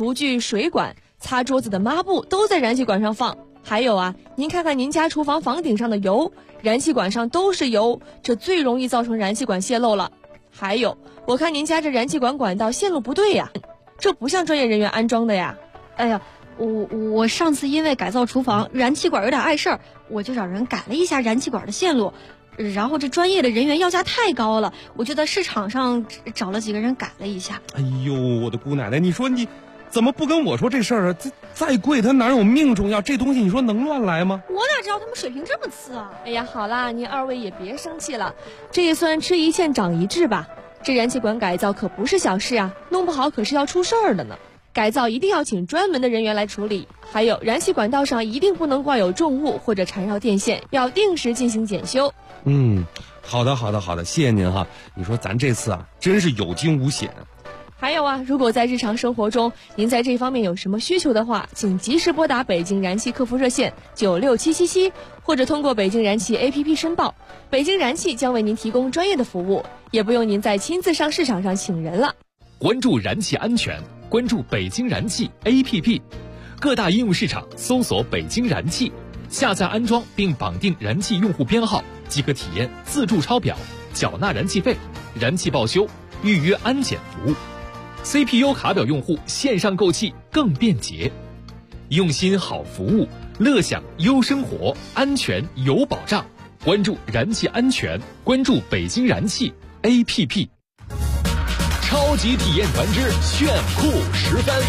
厨具、水管、擦桌子的抹布都在燃气管上放。还有啊，您看看您家厨房房顶上的油，燃气管上都是油，这最容易造成燃气管泄漏了。还有，我看您家这燃气管管道线路不对呀，这不像专业人员安装的呀。 哎呀，我上次因为改造厨房，燃气管有点碍事儿，我就找人改了一下燃气管的线路，然后这专业的人员要价太高了，我就在市场上找了几个人改了一下。 哎呦，我的姑奶奶，你说你怎么不跟我说这事儿啊？这再贵它哪有命重要？这东西你说能乱来吗？ 我哪知道他们水平这么次啊！ 哎呀，好啦，您二位也别生气了，这也算吃一堑长一智吧。这燃气管改造可不是小事啊，弄不好可是要出事儿的呢。改造一定要请专门的人员来处理，还有燃气管道上一定不能挂有重物或者缠绕电线，要定时进行检修。 好的，谢谢您哈。你说咱这次啊，真是有惊无险。 还有啊，如果在日常生活中您在这方面有什么需求的话，请及时拨打北京燃气客服热线96777，或者通过北京燃气 APP 申报，北京燃气将为您提供专业的服务，也不用您再亲自上市场上请人了。 关注燃气安全，关注北京燃气 APP， 各大应用市场搜索北京燃气，下载安装并绑定燃气用户编号，即可体验自助抄表、缴纳燃气费、燃气报修、预约安检服务。CPU 卡表用户线上购气更便捷，用心好服务，乐享优生活，安全有保障。关注燃气安全，关注北京燃气 APP。 超级体验团之炫酷十分。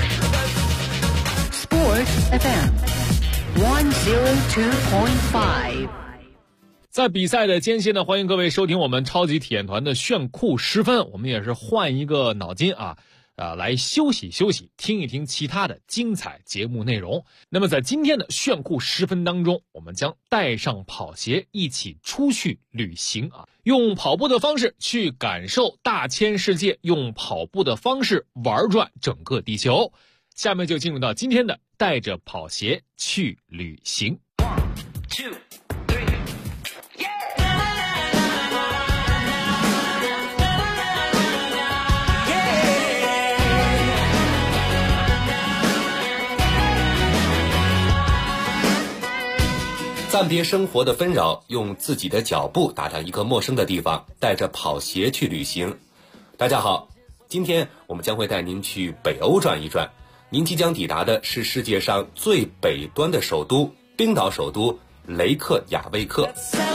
Sport FM 102.5。 在比赛的间隙呢，欢迎各位收听我们超级体验团的炫酷十分。我们也是换一个脑筋来休息休息，听一听其他的精彩节目内容。那么在今天的炫酷十分当中，我们将带上跑鞋一起出去旅行用跑步的方式去感受大千世界，用跑步的方式玩转整个地球。下面就进入到今天的带着跑鞋去旅行。 1, 2 暂别生活的纷扰，用自己的脚步打上一个陌生的地方，带着跑鞋去旅行。大家好，今天我们将会带您去北欧转一转。您即将抵达的是世界上最北端的首都——冰岛首都雷克雅未克。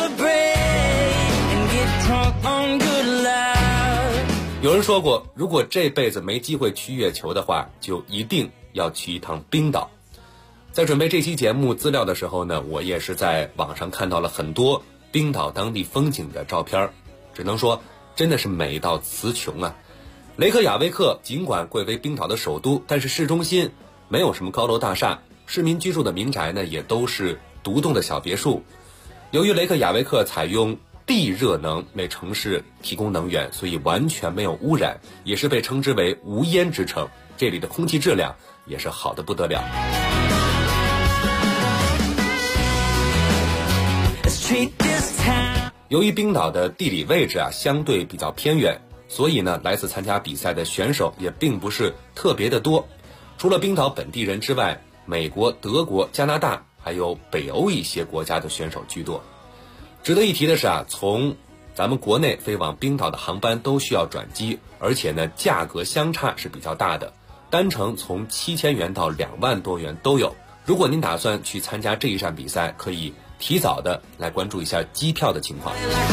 有人说过，如果这辈子没机会去月球的话，就一定要去一趟冰岛。在准备这期节目资料的时候呢，我也是在网上看到了很多冰岛当地风景的照片，只能说真的是美到词穷啊。雷克雅未克尽管贵为冰岛的首都，但是市中心没有什么高楼大厦，市民居住的民宅呢也都是独栋的小别墅。由于雷克雅未克采用地热能为城市提供能源，所以完全没有污染，也是被称之为无烟之城。这里的空气质量也是好得不得了。由于冰岛的地理位置相对比较偏远，所以呢来自参加比赛的选手也并不是特别的多。除了冰岛本地人之外，美国、德国、加拿大还有北欧一些国家的选手居多。值得一提的是从咱们国内飞往冰岛的航班都需要转机，而且呢价格相差是比较大的，单程从7000元到2万多元都有。如果您打算去参加这一站比赛，可以提早的来关注一下机票的情况。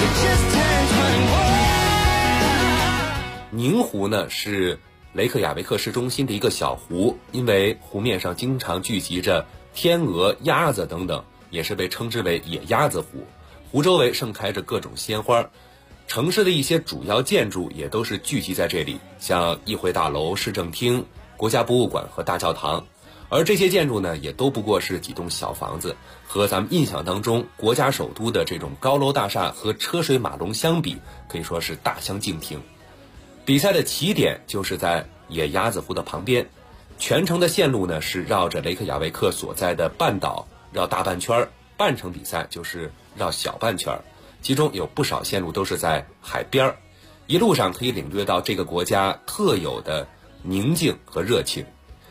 宁湖呢是雷克雅未克市中心的一个小湖，因为湖面上经常聚集着天鹅、鸭子等等，也是被称之为野鸭子湖。湖周围盛开着各种鲜花，城市的一些主要建筑也都是聚集在这里，像议会大楼、市政厅、国家博物馆和大教堂。而这些建筑呢，也都不过是几栋小房子，和咱们印象当中国家首都的这种高楼大厦和车水马龙相比，可以说是大相径庭。比赛的起点就是在野鸭子湖的旁边，全程的线路呢是绕着雷克雅未克所在的半岛绕大半圈，半程比赛就是绕小半圈，其中有不少线路都是在海边，一路上可以领略到这个国家特有的宁静和热情。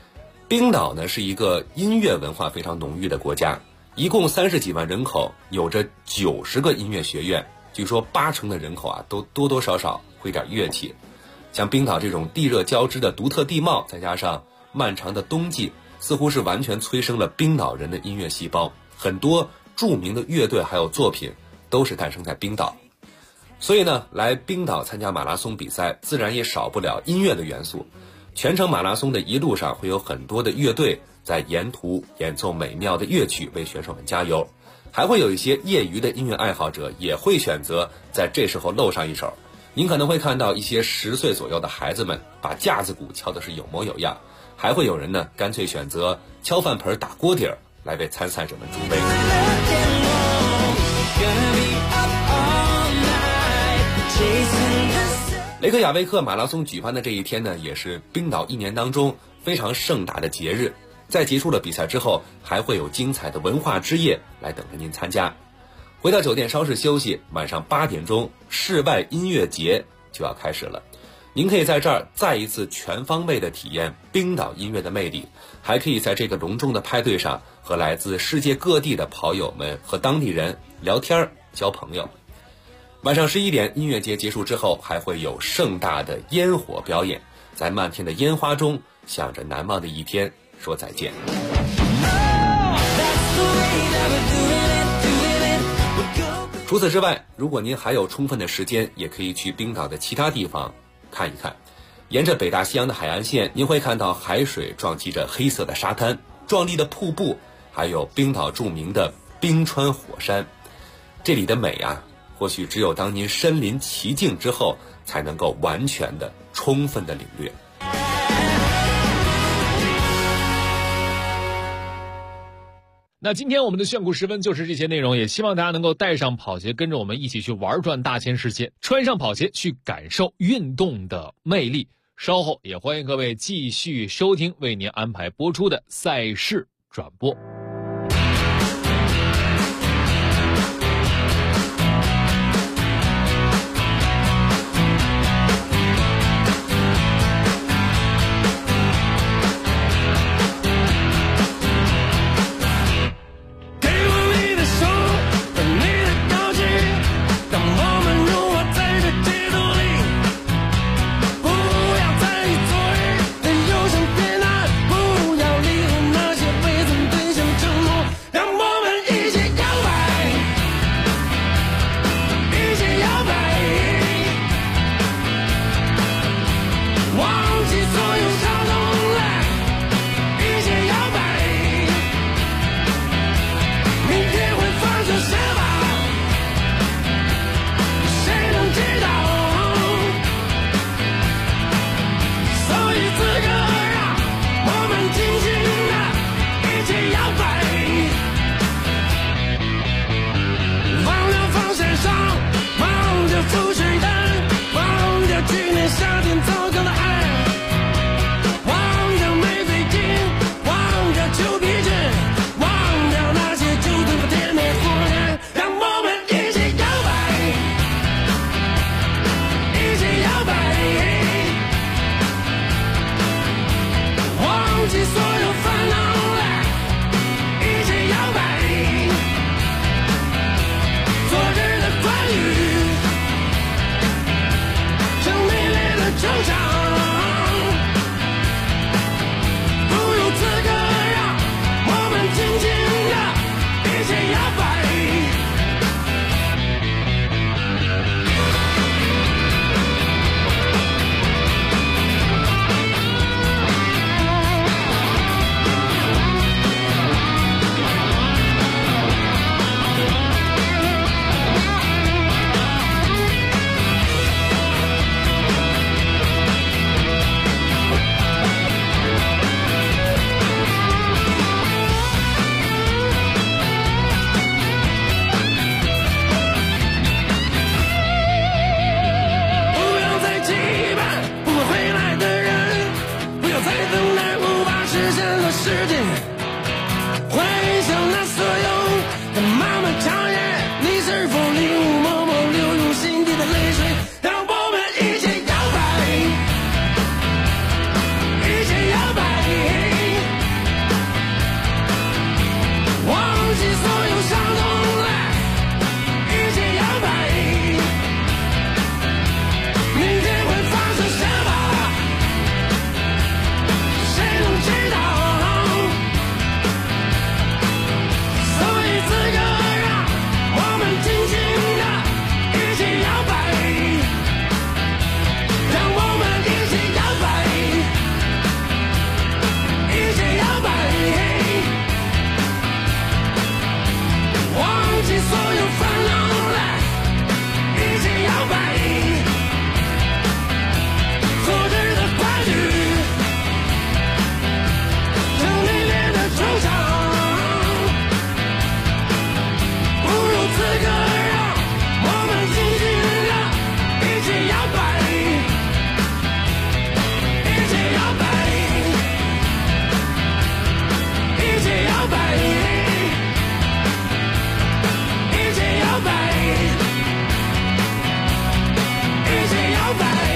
冰岛呢是一个音乐文化非常浓郁的国家，一共30几万人口，有着90个音乐学院，据说80%的人口啊都多多少少会点乐器。像冰岛这种地热交织的独特地貌，再加上漫长的冬季，似乎是完全催生了冰岛人的音乐细胞，很多著名的乐队还有作品都是诞生在冰岛。所以呢，来冰岛参加马拉松比赛，自然也少不了音乐的元素。全程马拉松的一路上会有很多的乐队在沿途演奏美妙的乐曲为选手们加油，还会有一些业余的音乐爱好者也会选择在这时候露上一手。您可能会看到一些10岁左右的孩子们把架子鼓敲的是有模有样，还会有人呢干脆选择敲饭盆打锅底儿来为参赛者们助威。雷克雅未克马拉松举办的这一天呢，也是冰岛一年当中非常盛大的节日。在结束了比赛之后，还会有精彩的文化之夜来等着您参加。回到酒店稍事休息，晚上8点钟，室外音乐节就要开始了。您可以在这儿再一次全方位的体验冰岛音乐的魅力，还可以在这个隆重的派对上和来自世界各地的跑友们和当地人聊天交朋友。晚上11点，音乐节结束之后，还会有盛大的烟火表演，在漫天的烟花中，向着难忘的一天说再见。除此之外，如果您还有充分的时间，也可以去冰岛的其他地方看一看。沿着北大西洋的海岸线，您会看到海水撞击着黑色的沙滩，壮丽的瀑布，还有冰岛著名的冰川火山。这里的美啊，或许只有当您身临其境之后，才能够完全的、充分的领略。 那今天我们的炫酷时分就是这些内容，也希望大家能够带上跑鞋，跟着我们一起去玩转大千世界，穿上跑鞋去感受运动的魅力。稍后也欢迎各位继续收听为您安排播出的赛事转播。 所有烦恼来一起摇摆，挫折的欢愉，这历练的惆怅，不如此刻让我们尽情地一起摇摆，一起摇摆，一起摇摆，一起摇摆，一起摇摆。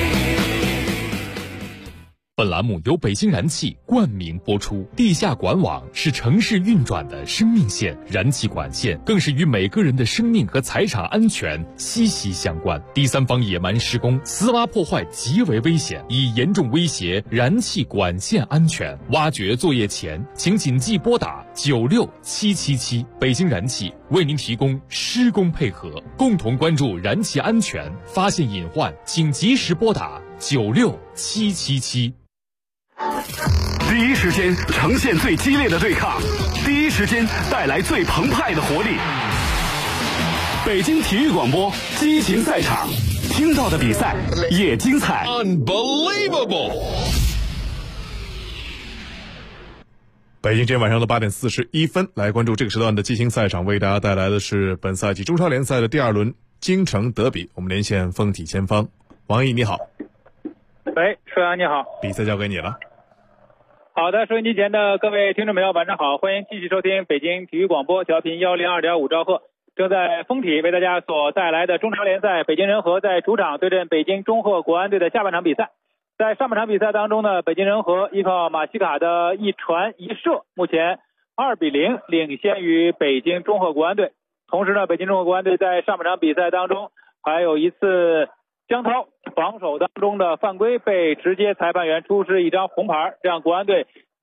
本栏目由北京燃气冠名播出。地下管网是城市运转的生命线，燃气管线更是与每个人的生命和财产安全息息相关。第三方野蛮施工、私挖破坏极为危险，已严重威胁燃气管线安全。挖掘作业前，请谨记拨打96777。北京燃气为您提供施工配合，共同关注燃气安全，发现隐患请及时拨打96777。 第一时间呈现最激烈的对抗，第一时间带来最澎湃的活力。北京体育广播激情赛场，听到的比赛也精彩。 Unbelievable！ 北京时间晚上的8点41分，来关注这个时段的激情赛场，为大家带来的是本赛季中超联赛的第2轮京城德比。我们连线丰体前锋王毅，你好。 喂，舒阳你好， 比赛交给你了。 好的，收音机前的各位听众朋友，晚上好，欢迎继续收听北京体育广播调频102.5兆赫，正在丰体为大家所带来的中超联赛，北京人和在主场对阵北京中赫国安队的下半场比赛。在上半场比赛当中呢，北京人和依靠马西卡的一传一射，目前2-0领先于北京中赫国安队。同时呢，北京中赫国安队在上半场比赛当中还有一次江涛防守当中的犯规，被直接裁判员出示一张红牌，让国安队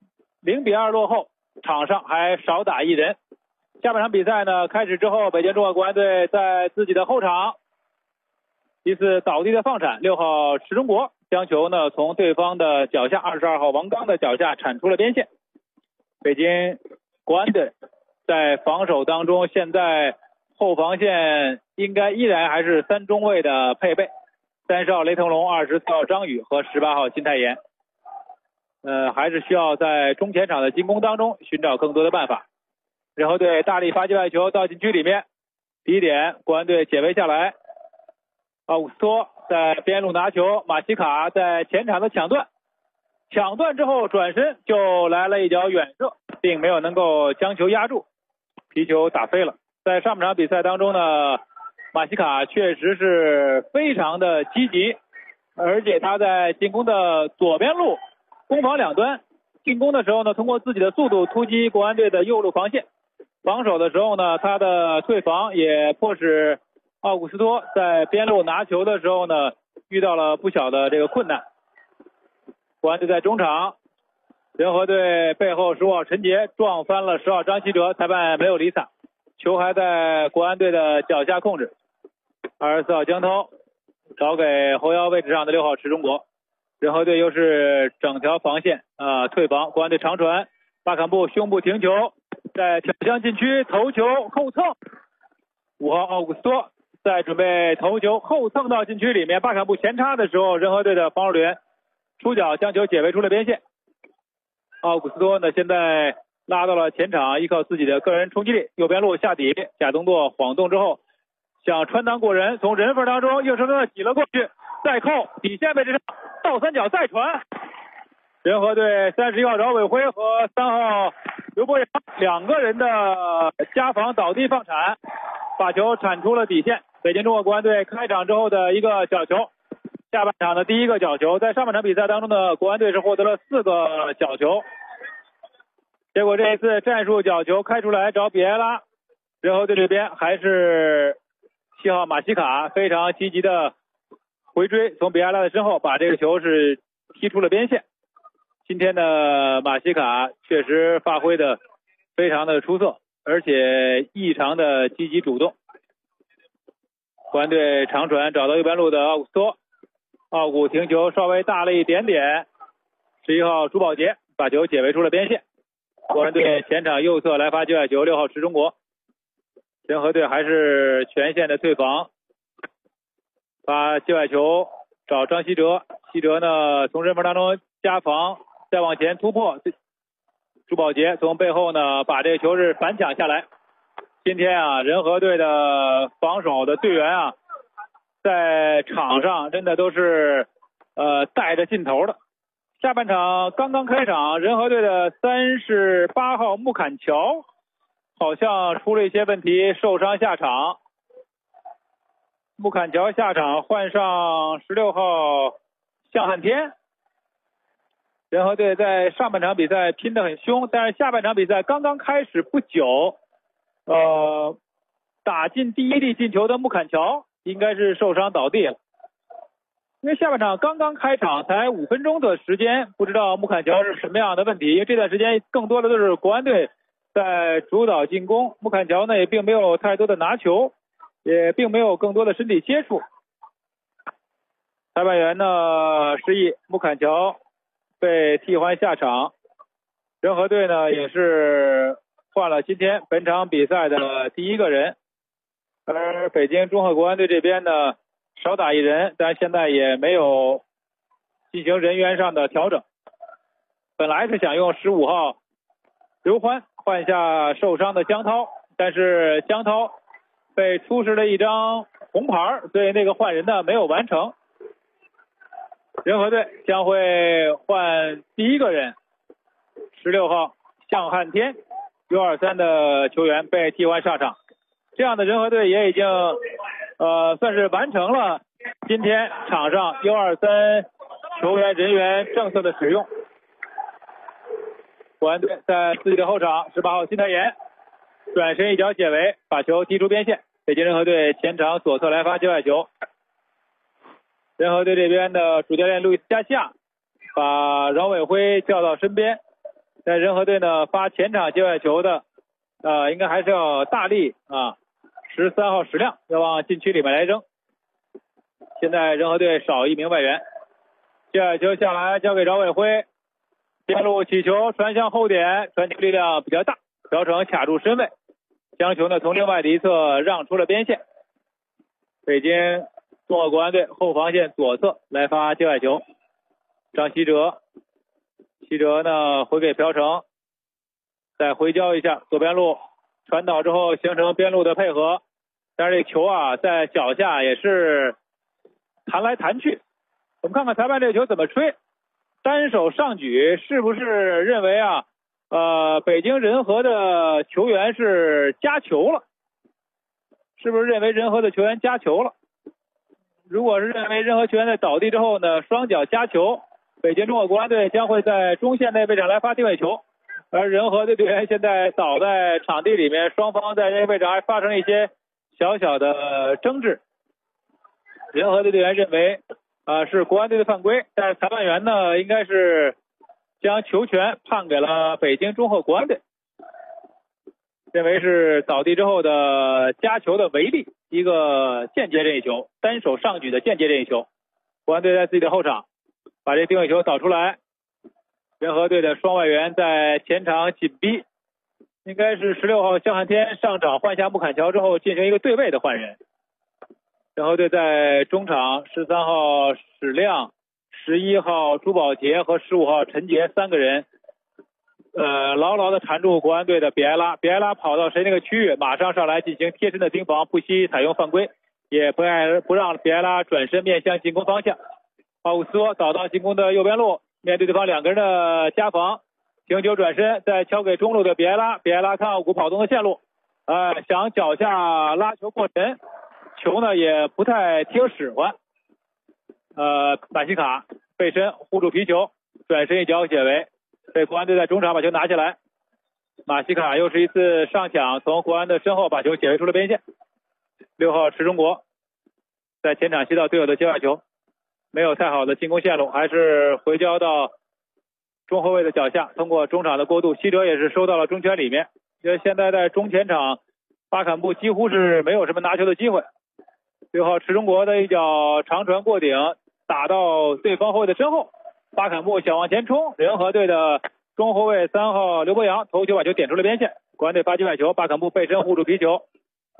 0-2落后，场上还少打一人。下半场比赛呢开始之后，北京中赫国安队在自己的后场一次倒地的放铲，6号池中国将球呢从对方的脚下22号王刚的脚下铲出了边线。北京国安队在防守当中，现在后防线应该依然还是3中卫的配备，30号雷腾龙、24号张宇和18号金泰妍。还是需要在中前场的进攻当中寻找更多的办法。人和队大力发起外球到禁区里面，第一点国安队解围下来，奥古斯托在边路拿球，马西卡在前场的抢断之后转身就来了一脚远射，并没有能够将球压住，皮球打飞了。在上半场比赛当中呢，马西卡确实是非常的积极，而且他在进攻的左边路攻防两端，进攻的时候呢，通过自己的速度突击国安队的右路防线，防守的时候呢，他的退防也迫使奥古斯托在边路拿球的时候呢，遇到了不小的这个困难。国安队在中场，人和队背后15号陈杰撞翻了10号张稀哲，裁判没有理睬，球还在国安队的脚下控制。24号江涛找给后腰位置上的6号池中国，人和队又是整条防线退防，国安队长传，巴坎布胸部停球，在挑向禁区头球后蹭，5号奥古斯托在准备头球后蹭到禁区里面，巴坎布前插的时候，人和队的防守员出脚将球解围出了边线。奥古斯托呢现在拉到了前场，依靠自己的个人冲击力，右边路下底，贾东舵晃动之后想穿裆过人，从人缝当中硬生生的挤了过去，再扣底线位置上倒三角再传，人和队31号饶伟辉和3号刘博洋两个人的加防倒地放铲，把球铲出了底线。北京中赫国安队开场之后的一个角球，下半场的第一个角球，在上半场比赛当中的国安队是获得了4个角球，结果这一次战术角球开出来找比埃拉，人和队这边还是7号马西卡非常积极的回追，从比埃拉的身后把这个球是踢出了边线。今天的马西卡确实发挥的非常的出色，而且异常的积极主动。国安队长传找到右边路的奥古斯托，奥古停球稍微大了一点点，11号朱宝杰把球解围出了边线。国安队前场右侧来发界外球，6号池中国仁和队还是全线的退防，发界外球找张稀哲，稀哲呢从人防当中加防，再往前突破，朱宝杰从背后呢把这个球是反抢下来。今天啊，仁和队的防守的队员啊，在场上真的都是带着劲头的。下半场刚刚开场，仁和队的38号穆坎乔好像出了一些问题，受伤下场。穆坎乔下场，换上16号向汉天。仁和队在上半场比赛拼得很凶，但是下半场比赛刚刚开始不久，打进第一粒进球的穆坎乔应该是受伤倒地了。因为下半场刚刚开场才5分钟的时间，不知道穆坎乔是什么样的问题，因为这段时间更多的都是国安队在主导进攻，穆坎乔呢也并没有太多的拿球，也并没有更多的身体接触。裁判员呢示意穆坎乔被替换下场，仁和队呢也是换了今天本场比赛的第一个人，而北京中赫国安队这边呢少打一人，但现在也没有进行人员上的调整。本来是想用15号刘欢换下受伤的江涛，但是江涛被出示了一张红牌，所以那个换人呢没有完成。仁和队将会换第一个人，16号向汉天 U23 的球员被替换上场。这样的仁和队也已经算是完成了今天场上 U23 球员人员政策的使用。国安队在自己的后场，18号辛泰妍转身一脚解围，把球踢出边线。北京仁和队前场左侧来发界外球。仁和队这边的主教练路易斯加西亚把饶伟辉叫到身边，在仁和队呢发前场界外球的应该还是要大力啊，13号石亮要往禁区里面来扔。现在仁和队少一名外援，界外球下来交给饶伟辉，边路起球传向后点，传球力量比较大，朴成卡住身位，将球呢从另外的一侧让出了边线。北京中赫国安队后防线左侧来发界外球，张稀哲，稀哲呢回给朴成，再回交一下左边路，传导之后形成边路的配合，但是这球啊在脚下也是弹来弹去。我们看看裁判这个球怎么吹，单手上举是不是认为啊北京仁和的球员是夹球了？是不是认为仁和的球员夹球了？如果是认为仁和球员在倒地之后呢双脚夹球，北京中赫国安队将会在中线内位置来发定位球，而仁和的队员现在倒在场地里面，双方在这个位置还发生一些小小的争执。仁和的队员认为是国安队的犯规，但是裁判员呢应该是将球权判给了北京中赫国安队，认为是倒地之后的夹球的违例，一个间接任意球，单手上举的间接任意球。国安队在自己的后场把这定位球导出来，仁和队的双外援在前场紧逼，应该是16号向汉天上场换下穆坎乔之后进行一个对位的换人。仁和队在中场13号史亮、11号朱宝杰和15号陈杰3个人牢牢的缠住国安队的比埃拉，比埃拉跑到谁那个区域马上上来进行贴身的盯防，不惜采用犯规，也不让比埃拉转身面向进攻方向。奥古斯托倒到进攻的右边路，面对对方2个人的夹防，停球转身再敲给中路的比埃拉，比埃拉看奥古跑动的线路想脚下拉球过人，球呢也不太听使唤。马西卡背身护住皮球，转身一脚解围，被国安队在中场把球拿下来。马西卡又是一次上抢，从国安的身后把球解围出了边线。6号池中国在前场吸到队友的界外球，没有太好的进攻线路，还是回交到中后卫的脚下，通过中场的过渡，希哲也是收到了中圈里面。因为现在在中前场巴坎布几乎是没有什么拿球的机会。6号池中国的一脚长传过顶打到对方后卫的身后，巴坎布想往前冲，仁和队的中后卫3号刘博洋头球把球点出了边线。国安队发界外球，巴坎布背身护住皮球，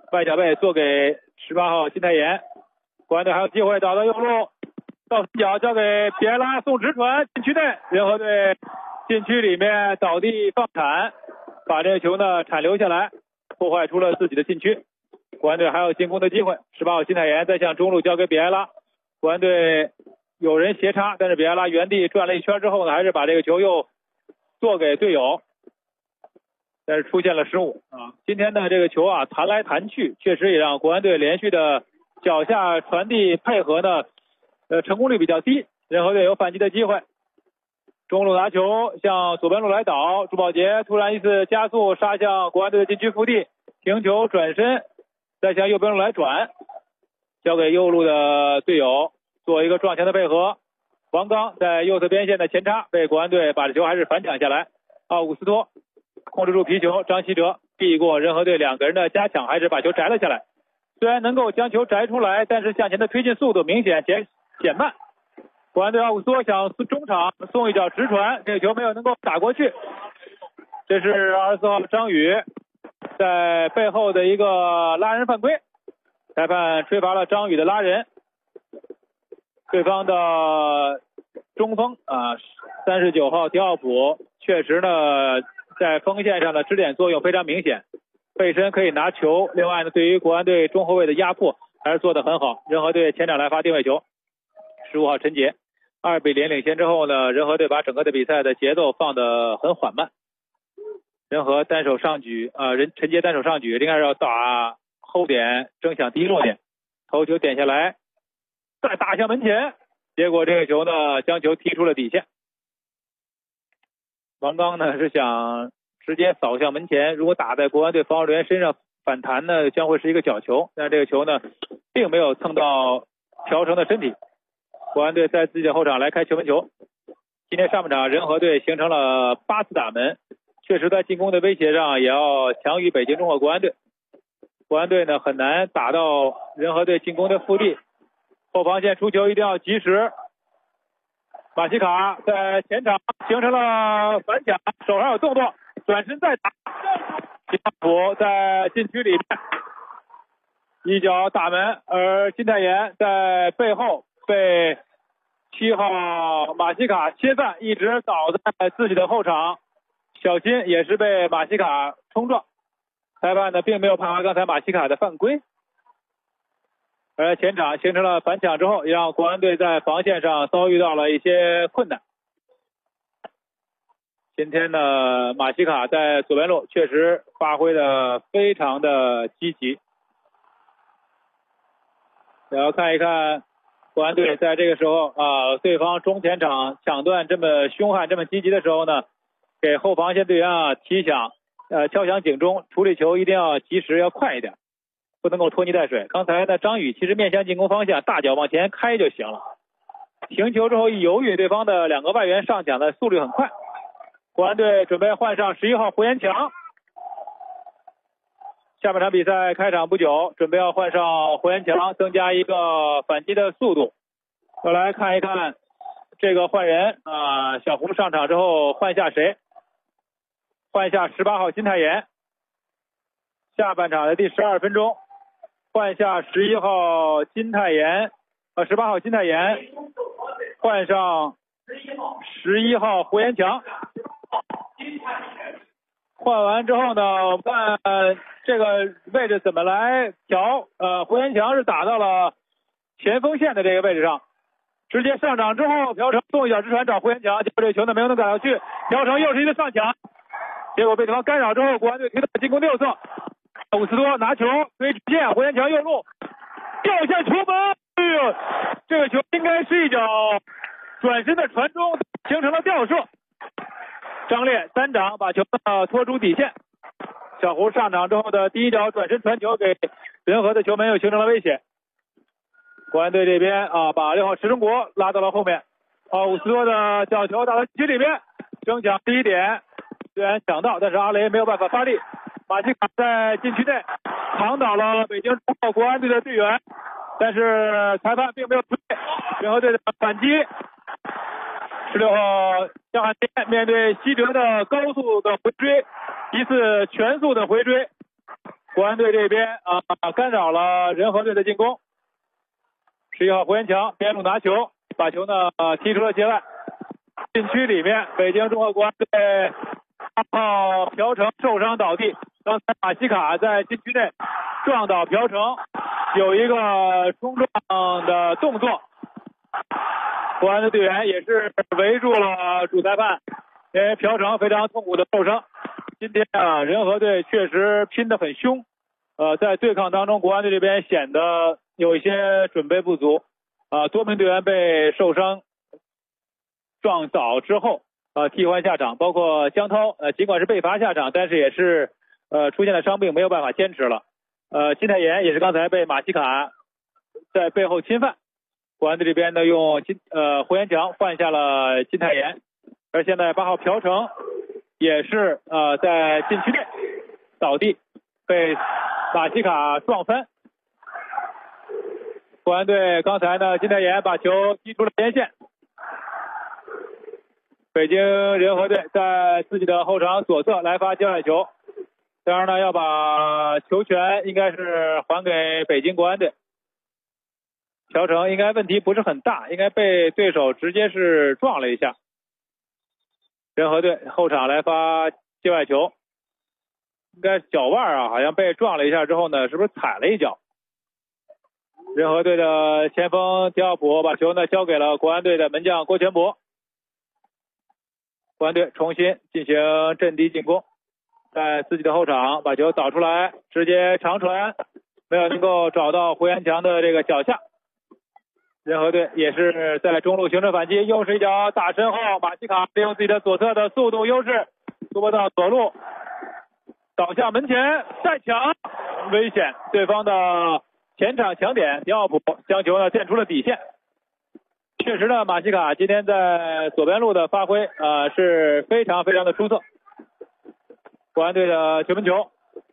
外脚背做给18号金泰妍，国安队还有机会找到右路，到脚交给比埃拉送直传禁区内，人和队禁区里面倒地放铲，把这个球呢铲留下来，破坏出了自己的禁区。国安队还有进攻的机会，18号金泰妍再向中路交给比埃拉，国安队有人斜插，但是比埃拉原地转了一圈之后呢，还是把这个球又做给队友，但是出现了失误啊。今天的这个球啊弹来弹去，确实也让国安队连续的脚下传递配合呢成功率比较低，人和队有反击的机会。中路拿球向左边路来倒，朱宝杰突然一次加速杀向国安队的禁区腹地，停球转身再向右边路来转，交给右路的队友做一个撞墙的配合。王刚在右侧边线的前插，被国安队把这球还是反抢下来。奥古斯托控制住皮球，张稀哲避过人和队2个人的加抢，还是把球摘了下来。虽然能够将球摘出来，但是向前的推进速度明显减慢。国安队奥古斯托想中场送一脚直传，这个球没有能够打过去。这是24号张宇在背后的一个拉人犯规，裁判吹罚了张宇的拉人。对方的中锋39号迪奥普确实呢在锋线上的支点作用非常明显，背身可以拿球，另外呢对于国安队中后卫的压迫还是做得很好。人和队前场来发定位球，15号陈杰2比0领先之后呢，人和队把整个的比赛的节奏放得很缓慢。人和单手上举陈杰单手上举，应该是要打后点争抢第一落点，头球点下来再打向门前，结果这个球呢将球踢出了底线。王刚呢是想直接扫向门前，如果打在国安队防守人员身上反弹呢将会是一个角球，但这个球呢并没有蹭到朴成的身体。国安队在自己的后场来开球门球。今天上半场人和队形成了8次打门，确实在进攻的威胁上也要强于北京中赫国安队。国安队呢很难打到人和队进攻的腹地，后防线出球一定要及时。马西卡在前场形成了反抢，手上有动作，转身再打。吉奥普在禁区里面一脚打门，而金泰妍在背后被7号马西卡切断，一直倒在自己的后场，小心也是被马西卡冲撞。裁判呢并没有判罚刚才马西卡的犯规。而前场形成了反抢之后，也让国安队在防线上遭遇到了一些困难。今天的马西卡在左边路确实发挥的非常的积极。也要看一看国安队在这个时候对方中前场抢断这么凶悍这么积极的时候呢，给后防线队员提响敲响警钟，处理球一定要及时要快一点，不能够拖泥带水。刚才呢张宇其实面向进攻方向大脚往前开就行了，停球之后一犹豫，对方的2个外援上抢的速率很快。国安队准备换上11号胡延强，下半场比赛开场不久，准备要换上胡延强，增加一个反击的速度。要来看一看这个换人小胡上场之后换下谁？换下18号金泰妍。下半场的第12分钟，换下11号金泰妍，18号金泰妍，换上11号胡延强。换完之后呢，我们看这个位置怎么来调。胡延强是打到了前锋线的这个位置上，直接上场之后，朴成送一脚直传找胡延强，结果这球呢没有能打上去，朴成又是一个上抢，结果被对方干扰之后，国安队推到进攻6侧。伍斯多拿球推直线，胡延强右路掉下球门，这个球应该是一脚转身的传中，形成了吊射。张烈3掌把球拖出底线，小胡上场之后的第一脚转身传球给人和的球门又形成了威胁。国安队这边把6号石中国拉到了后面，伍斯多的角球打到禁区里面，争抢第一点，虽然抢到，但是阿雷没有办法发力。马西卡在禁区内扛倒了北京中赫国安队的队员，但是裁判并没有吹，人和队的反击。16号江汉天面对西哲的高速的回追，一次全速的回追， 国安队这边干扰了仁和队的进攻。11号胡元强边路拿球，把球呢踢出了界外。禁区里面，北京中赫国安队2号朴成受伤倒地。刚才马西卡在禁区内撞倒朴成，有一个冲撞的动作。国安的队员也是围住了主裁判，因为朴成非常痛苦的受伤。今天仁和队确实拼得很凶，在对抗当中，国安队这边显得有一些准备不足，多名队员被受伤撞倒之后替换下场，包括江涛尽管是被罚下场，但是也是出现了伤病，没有办法坚持了。金泰妍也是刚才被马西卡在背后侵犯，国安队这边呢用胡元强换下了金泰妍，而现在8号朴成也是在禁区内倒地，被马西卡撞翻。国安队刚才呢，金泰妍把球踢出了边线。北京仁和队在自己的后场左侧来发界外球，当然呢要把球权应该是还给北京国安队。朴成应该问题不是很大，应该被对手直接是撞了一下。仁和队后场来发界外球，应该脚腕好像被撞了一下之后呢，是不是踩了一脚？仁和队的前锋迪奥普把球呢交给了国安队的门将郭全博。国安队重新进行阵地进攻，在自己的后场把球导出来，直接长传，没有能够找到胡元强的这个脚下。仁和队也是在中路形成反击，又是一脚打身后，马西卡利用自己的左侧的速度优势突破到左路，倒向门前再抢，危险！对方的前场强点迪奥普将球呢垫出了底线。确实呢，马西卡今天在左边路的发挥是非常非常的出色。国安队的球门球。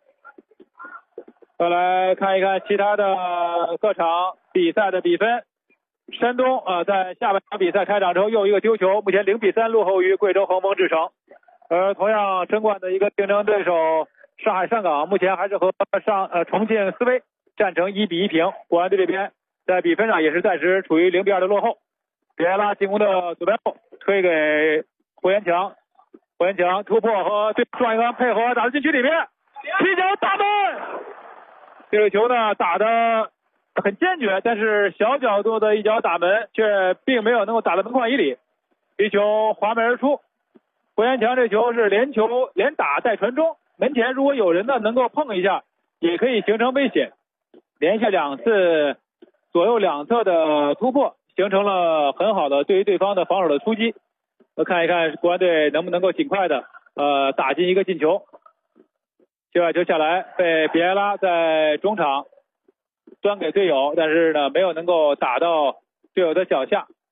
再来看一看其他的各场比赛的比分。山东在下半场比赛开场之后又一个丢球，目前0-3落后于贵州恒丰智诚。而同样争冠的一个竞争对手上海上港目前还是和重庆斯威战成1-1平。国安队这边在比分上也是暂时处于0-2的落后。比埃拉进攻的左边路推给胡元强，胡元强突破和对撞一个配合打到禁区里面，踢脚打门。这个球呢打得很坚决，但是小角度的一脚打门却并没有能够打到门框以里，皮球滑门而出。胡元强这球是连球连打带传中，门前如果有人呢能够碰一下也可以形成危险。连续2次左右两侧的突破，形成了很好的对于对方的防守的突击。看一看国安队能不能够尽快的打进一个进球。界外球下来被比埃拉在中场端给队友，但是呢没有能够打到队友的脚下。